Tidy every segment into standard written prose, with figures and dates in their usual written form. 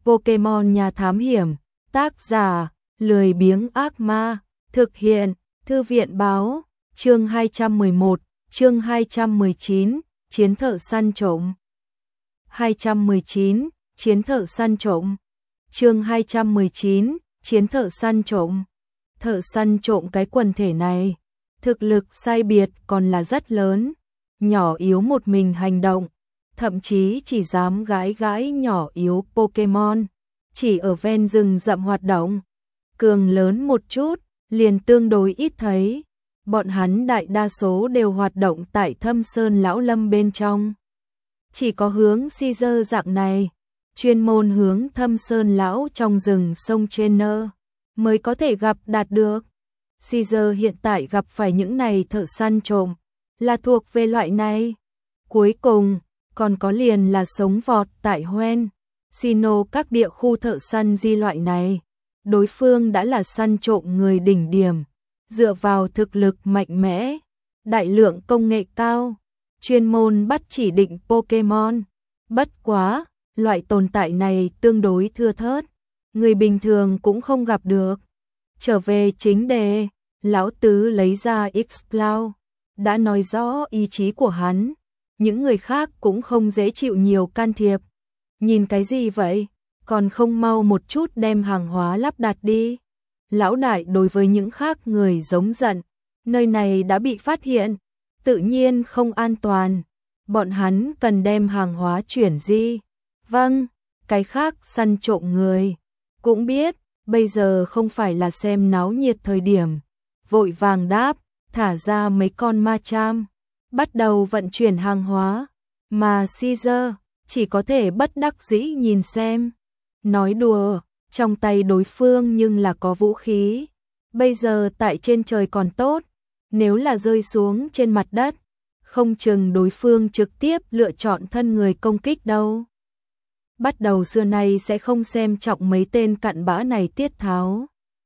Pokemon nhà thám hiểm, tác giả, lười biếng ác ma, thực hiện, thư viện báo, chương 211, chương 219, chiến thợ săn trộm. 219, chiến thợ săn trộm. Chương 219, chiến thợ săn trộm. Thợ săn trộm cái quần thể này, thực lực sai biệt còn là rất lớn, nhỏ yếu một mình hành động, thậm chí chỉ dám gãi gãi nhỏ yếu Pokemon, chỉ ở ven rừng rậm hoạt động. Cường lớn một chút, liền tương đối ít thấy, bọn hắn đại đa số đều hoạt động tại Thâm Sơn Lão Lâm bên trong. Chỉ có hướng Caesar dạng này, chuyên môn hướng Thâm Sơn Lão trong rừng sông trên nơ, mới có thể gặp đạt được. Caesar hiện tại gặp phải những này thợ săn trộm, là thuộc về loại này. Cuối cùng, còn có liền là sống vọt tại Hoenn, Sinnoh các địa khu thợ săn di loại này. Đối phương đã là săn trộm người đỉnh điểm, dựa vào thực lực mạnh mẽ, đại lượng công nghệ cao, chuyên môn bắt chỉ định Pokemon. Bất quá, loại tồn tại này tương đối thưa thớt, người bình thường cũng không gặp được. Trở về chính đề, lão tứ lấy ra Exploud, đã nói rõ ý chí của hắn, những người khác cũng không dễ chịu nhiều can thiệp. Nhìn cái gì vậy? Còn không mau một chút đem hàng hóa lắp đặt đi. Lão đại đối với những khác người giống giận, nơi này đã bị phát hiện, tự nhiên không an toàn, bọn hắn cần đem hàng hóa chuyển di. Vâng, cái khác săn trộm người, cũng biết, bây giờ không phải là xem náo nhiệt thời điểm, vội vàng đáp, thả ra mấy con Machamp, bắt đầu vận chuyển hàng hóa, mà Caesar chỉ có thể bất đắc dĩ nhìn xem. Nói đùa, trong tay đối phương nhưng là có vũ khí, bây giờ tại trên trời còn tốt, nếu là rơi xuống trên mặt đất, không chừng đối phương trực tiếp lựa chọn thân người công kích đâu. Bắt đầu xưa nay sẽ không xem trọng mấy tên cặn bã này tiết tháo.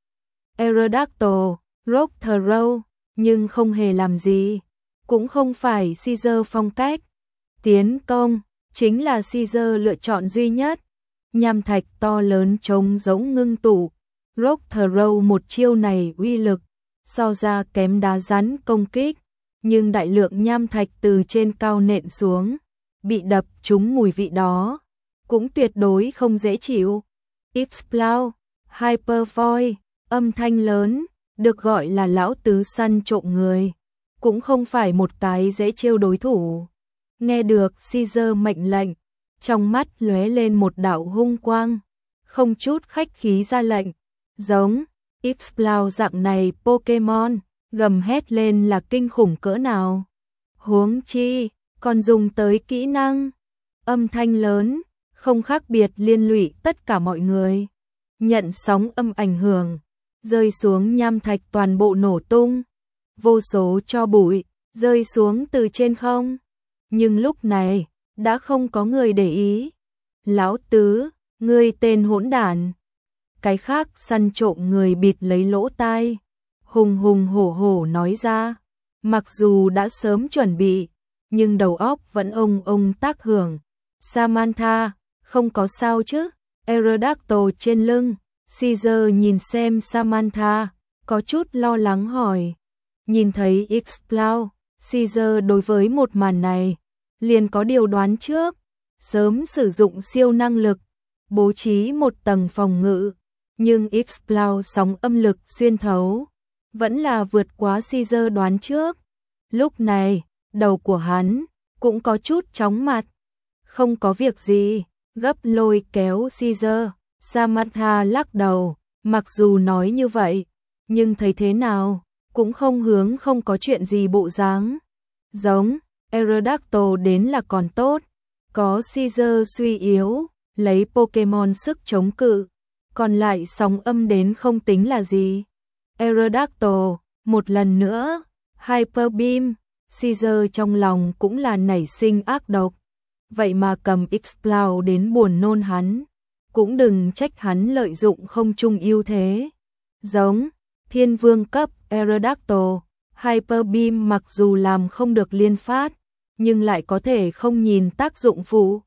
Aerodactyl, Rock Throw, nhưng không hề làm gì, cũng không phải Caesar phong cách. Tiến công, chính là Caesar lựa chọn duy nhất. Nham thạch to lớn trông giống ngưng tụ, Rock Throw một chiêu này uy lực, so ra kém đá rắn công kích, nhưng đại lượng nham thạch từ trên cao nện xuống, bị đập trúng mùi vị đó, cũng tuyệt đối không dễ chịu. Exploud, Hyper Void, âm thanh lớn, được gọi là lão tứ săn trộm người, cũng không phải một cái dễ trêu đối thủ. Nghe được Caesar mệnh lệnh, trong mắt lóe lên một đạo hung quang, không chút khách khí ra lệnh, giống Exploud dạng này Pokemon, gầm hét lên là kinh khủng cỡ nào. Huống chi, còn dùng tới kỹ năng, âm thanh lớn, không khác biệt liên lụy tất cả mọi người. Nhận sóng âm ảnh hưởng, rơi xuống nham thạch toàn bộ nổ tung, vô số tro bụi rơi xuống từ trên không. Nhưng lúc này, đã không có người để ý. Lão tứ, ngươi tên hỗn đản. Cái khác săn trộm người bịt lấy lỗ tai, hùng hùng hổ hổ nói ra, mặc dù đã sớm chuẩn bị, nhưng đầu óc vẫn ông tác hưởng. Samantha, không có sao chứ? Aerodactyl trên lưng, Caesar nhìn xem Samantha, có chút lo lắng hỏi. Nhìn thấy Exploud, Caesar đối với một màn này, liền có điều đoán trước, sớm sử dụng siêu năng lực, bố trí một tầng phòng ngự, nhưng Exploud sóng âm lực xuyên thấu, vẫn là vượt quá Caesar đoán trước. Lúc này, đầu của hắn cũng có chút chóng mặt, không có việc gì, gấp lôi kéo Caesar. Samantha lắc đầu, mặc dù nói như vậy, nhưng thấy thế nào, cũng không hướng không có chuyện gì bộ dáng. Giống Aerodactyl đến là còn tốt, có Caesar suy yếu, lấy Pokemon sức chống cự, còn lại sóng âm đến không tính là gì. Aerodactyl, một lần nữa, Hyper Beam, Caesar trong lòng cũng là nảy sinh ác độc, vậy mà cầm Exploud đến buồn nôn hắn, cũng đừng trách hắn lợi dụng không chung ưu thế. Giống Thiên Vương cấp Aerodactyl, Hyper Beam mặc dù làm không được liên phát, nhưng lại có thể không nhìn tác dụng phụ.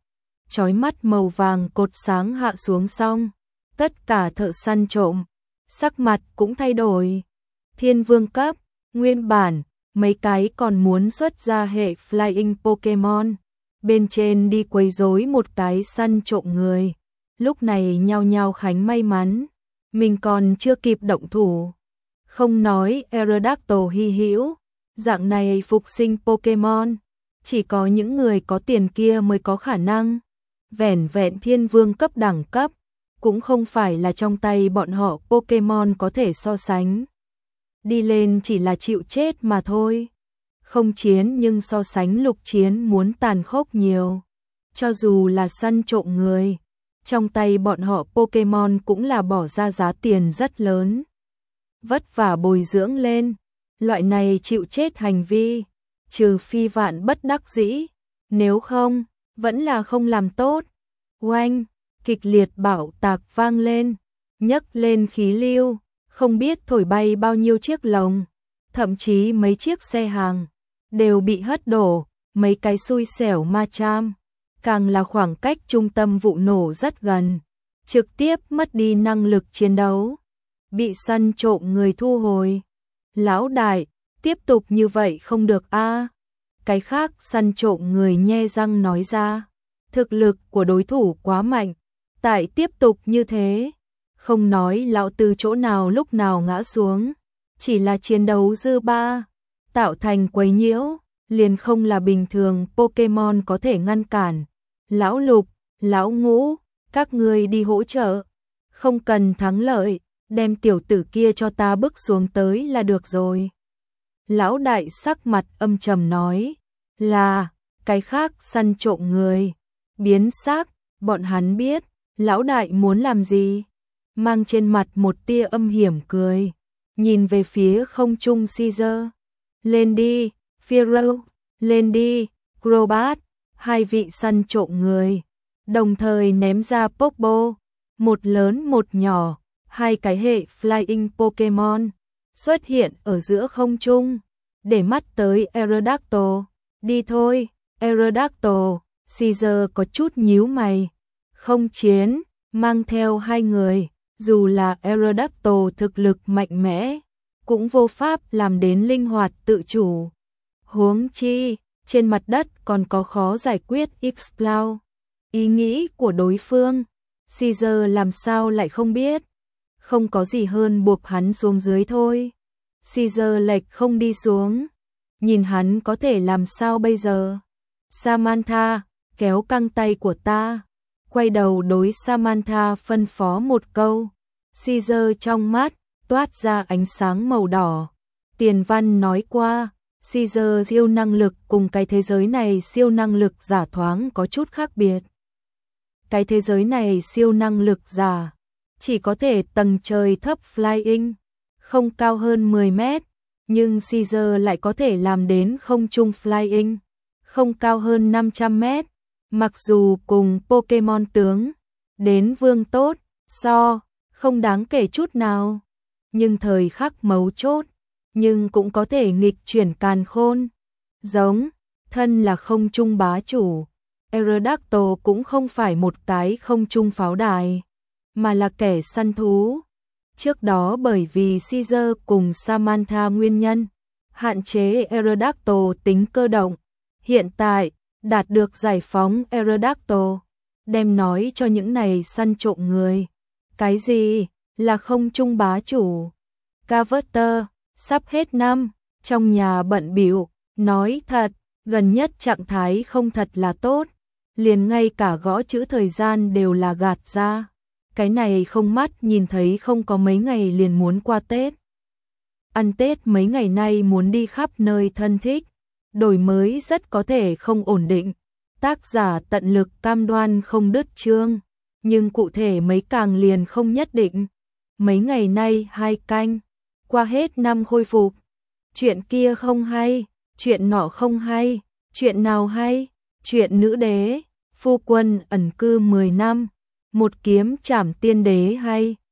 chói mắt màu vàng cột sáng hạ xuống xong, tất cả thợ săn trộm, sắc mặt cũng thay đổi. Thiên vương cấp, nguyên bản, mấy cái còn muốn xuất ra hệ Flying Pokemon, bên trên đi quấy rối một cái săn trộm người. Lúc này nhao nhao khánh may mắn, mình còn chưa kịp động thủ. Không nói Aerodactyl hy hữu, dạng này phục sinh Pokemon, chỉ có những người có tiền kia mới có khả năng. Vẻn vẹn thiên vương cấp đẳng cấp, cũng không phải là trong tay bọn họ Pokemon có thể so sánh. Đi lên chỉ là chịu chết mà thôi. Không chiến nhưng so sánh lục chiến muốn tàn khốc nhiều. Cho dù là săn trộm người, trong tay bọn họ Pokemon cũng là bỏ ra giá tiền rất lớn. Vất vả bồi dưỡng lên, loại này chịu chết hành vi, trừ phi vạn bất đắc dĩ, nếu không, vẫn là không làm tốt. Oanh, kịch liệt bạo tạc vang lên, nhấc lên khí lưu, không biết thổi bay bao nhiêu chiếc lồng, thậm chí mấy chiếc xe hàng, đều bị hất đổ, mấy cái xui xẻo ma cham. Càng là khoảng cách trung tâm vụ nổ rất gần, trực tiếp mất đi năng lực chiến đấu, bị săn trộm người thu hồi. Lão đại, tiếp tục như vậy không được a. Cái khác săn trộm người nhe răng nói ra, thực lực của đối thủ quá mạnh, tại tiếp tục như thế, không nói lão từ chỗ nào lúc nào ngã xuống, chỉ là chiến đấu dư ba, tạo thành quấy nhiễu, liền không là bình thường Pokemon có thể ngăn cản. Lão Lục, lão Ngũ, các ngươi đi hỗ trợ, không cần thắng lợi, đem tiểu tử kia cho ta bước xuống tới là được rồi. Lão đại sắc mặt âm trầm nói, là, cái khác săn trộm người, biến sắc, bọn hắn biết, lão đại muốn làm gì, mang trên mặt một tia âm hiểm cười, nhìn về phía không trung Caesar, lên đi, Pharaoh, lên đi, Crobat. Hai vị săn trộm người, đồng thời ném ra Pokeball, một lớn một nhỏ, hai cái hệ Flying Pokemon, xuất hiện ở giữa không trung, để mắt tới Aerodactyl. Đi thôi, Aerodactyl, Caesar có chút nhíu mày, không chiến, mang theo hai người, dù là Aerodactyl thực lực mạnh mẽ, cũng vô pháp làm đến linh hoạt tự chủ. Huống chi, trên mặt đất còn có khó giải quyết Exploud. Ý nghĩ của đối phương, Caesar làm sao lại không biết. Không có gì hơn buộc hắn xuống dưới thôi. Caesar lệch không đi xuống. Nhìn hắn có thể làm sao bây giờ. Samantha, kéo căng tay của ta. Quay đầu đối Samantha phân phó một câu. Caesar trong mắt, toát ra ánh sáng màu đỏ. Tiền văn nói qua. Caesar siêu năng lực cùng cái thế giới này siêu năng lực giả thoáng có chút khác biệt. Cái thế giới này siêu năng lực giả chỉ có thể tầng trời thấp flying, không cao hơn 10 mét, nhưng Caesar lại có thể làm đến không trung flying, không cao hơn 500 mét. Mặc dù cùng Pokemon tướng đến vương tốt, không đáng kể chút nào, nhưng thời khắc mấu chốt, nhưng cũng có thể nghịch chuyển càn khôn. Giống, thân là không trung bá chủ, Aerodactyl cũng không phải một cái không trung pháo đài, mà là kẻ săn thú. Trước đó bởi vì Caesar cùng Samantha nguyên nhân, hạn chế Aerodactyl tính cơ động. Hiện tại, đạt được giải phóng Aerodactyl, đem nói cho những này săn trộm người. Cái gì là không trung bá chủ? Carver, sắp hết năm, trong nhà bận bịu, nói thật, gần nhất trạng thái không thật là tốt, liền ngay cả gõ chữ thời gian đều là gạt ra. Cái này không mắt nhìn thấy không có mấy ngày liền muốn qua Tết. Ăn Tết mấy ngày nay muốn đi khắp nơi thân thích, đổi mới rất có thể không ổn định. Tác giả tận lực cam đoan không đứt chương, nhưng cụ thể mấy càng liền không nhất định. Mấy ngày nay 2 canh, qua hết năm khôi phục. Chuyện kia không hay, chuyện nọ không hay, chuyện nào hay? Chuyện nữ đế, phu quân ẩn cư 10 năm, một kiếm trảm tiên đế hay.